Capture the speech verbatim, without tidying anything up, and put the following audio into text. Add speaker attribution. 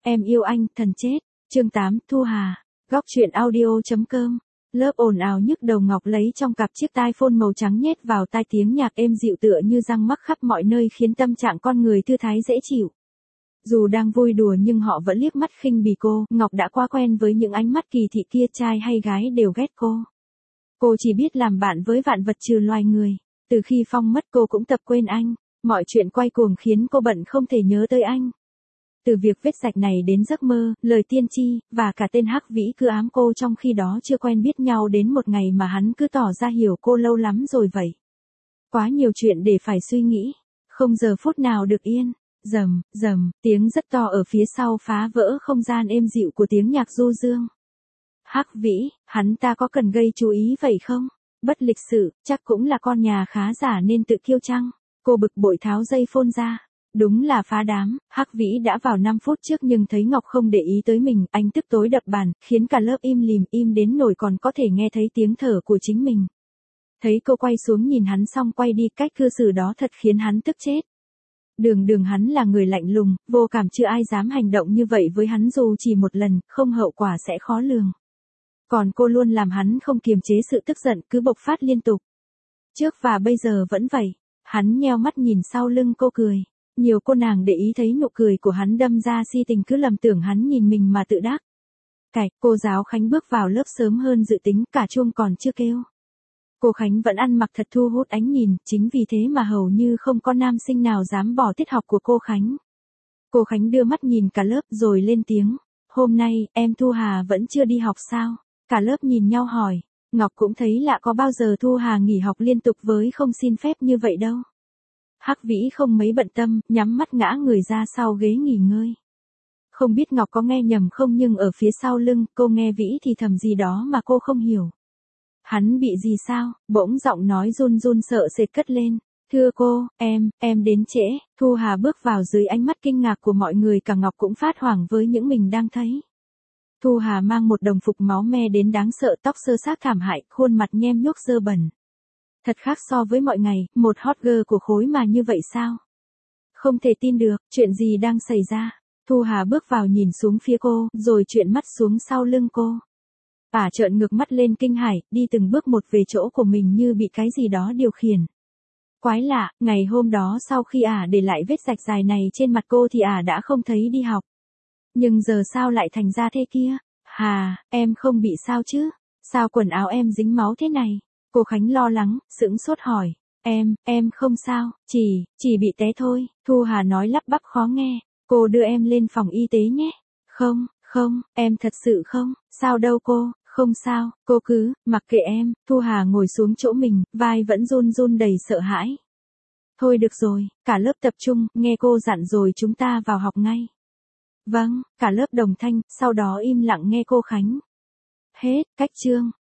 Speaker 1: Em yêu anh, thần chết. Chương tám, Thu Hà. Góc truyện audio chấm com. Lớp ồn ào nhức đầu Ngọc lấy trong cặp chiếc tai phone màu trắng nhét vào tai, tiếng nhạc êm dịu tựa như răng mắc khắp mọi nơi khiến tâm trạng con người thư thái dễ chịu. Dù đang vui đùa nhưng họ vẫn liếc mắt khinh bỉ cô, Ngọc đã quá quen với những ánh mắt kỳ thị kia, trai hay gái đều ghét cô. Cô chỉ biết làm bạn với vạn vật trừ loài người. Từ khi Phong mất cô cũng tập quên anh, mọi chuyện quay cuồng khiến cô bận không thể nhớ tới anh. Từ việc vết rạch này đến giấc mơ, lời tiên tri, và cả tên Hắc Vĩ cứ ám cô trong khi đó chưa quen biết nhau đến một ngày mà hắn cứ tỏ ra hiểu cô lâu lắm rồi vậy. Quá nhiều chuyện để phải suy nghĩ, không giờ phút nào được yên. Rầm, rầm, tiếng rất to ở phía sau phá vỡ không gian êm dịu của tiếng nhạc du dương. Hắc Vĩ, hắn ta có cần gây chú ý vậy không? Bất lịch sự, chắc cũng là con nhà khá giả nên tự kiêu chăng? Cô bực bội tháo dây phone ra. Đúng là phá đám, Hắc Vĩ đã vào năm phút trước nhưng thấy Ngọc không để ý tới mình, anh tức tối đập bàn, khiến cả lớp im lìm, im đến nỗi còn có thể nghe thấy tiếng thở của chính mình. Thấy cô quay xuống nhìn hắn xong quay đi, cách cư xử đó thật khiến hắn tức chết. Đường đường hắn là người lạnh lùng, vô cảm, chưa ai dám hành động như vậy với hắn dù chỉ một lần, không hậu quả sẽ khó lường. Còn cô luôn làm hắn không kiềm chế sự tức giận, cứ bộc phát liên tục. Trước và bây giờ vẫn vậy. Hắn nheo mắt nhìn sau lưng cô cười. Nhiều cô nàng để ý thấy nụ cười của hắn đâm ra si tình, cứ lầm tưởng hắn nhìn mình mà tự đắc. Cạch, cô giáo Khánh bước vào lớp sớm hơn dự tính, cả chuông còn chưa kêu. Cô Khánh vẫn ăn mặc thật thu hút ánh nhìn, chính vì thế mà hầu như không có nam sinh nào dám bỏ tiết học của cô Khánh. Cô Khánh đưa mắt nhìn cả lớp rồi lên tiếng. Hôm nay, em Thu Hà vẫn chưa đi học sao? Cả lớp nhìn nhau hỏi. Ngọc cũng thấy lạ, có bao giờ Thu Hà nghỉ học liên tục với không xin phép như vậy đâu. Hắc Vĩ không mấy bận tâm, nhắm mắt ngã người ra sau ghế nghỉ ngơi. Không biết Ngọc có nghe nhầm không nhưng ở phía sau lưng, cô nghe Vĩ thì thầm gì đó mà cô không hiểu. Hắn bị gì sao? Bỗng giọng nói run run sợ sệt cất lên. Thưa cô, em, em đến trễ. Thu Hà bước vào dưới ánh mắt kinh ngạc của mọi người, cả Ngọc cũng phát hoảng với những mình đang thấy. Thu Hà mang một đồng phục máu me đến đáng sợ, tóc sơ xác thảm hại, khuôn mặt nhem nhuốc dơ bẩn. Thật khác so với mọi ngày, một hot girl của khối mà như vậy sao? Không thể tin được, chuyện gì đang xảy ra? Thu Hà bước vào nhìn xuống phía cô, rồi chuyển mắt xuống sau lưng cô. Ả trợn ngược mắt lên kinh hãi, đi từng bước một về chỗ của mình như bị cái gì đó điều khiển. Quái lạ, ngày hôm đó sau khi Ả để lại vết rạch dài này trên mặt cô thì Ả đã không thấy đi học. Nhưng giờ sao lại thành ra thế kia? Hà, em không bị sao chứ? Sao quần áo em dính máu thế này? Cô Khánh lo lắng, sững sốt hỏi. Em, em không sao, chỉ, chỉ bị té thôi. Thu Hà nói lắp bắp khó nghe. Cô đưa em lên phòng y tế nhé. Không, không, em thật sự không, sao đâu cô, không sao, cô cứ, mặc kệ em. Thu Hà ngồi xuống chỗ mình, vai vẫn run run đầy sợ hãi. Thôi được rồi, cả lớp tập trung, nghe cô dặn rồi chúng ta vào học ngay. Vâng, cả lớp đồng thanh, sau đó im lặng nghe cô Khánh. Hết, cách chương.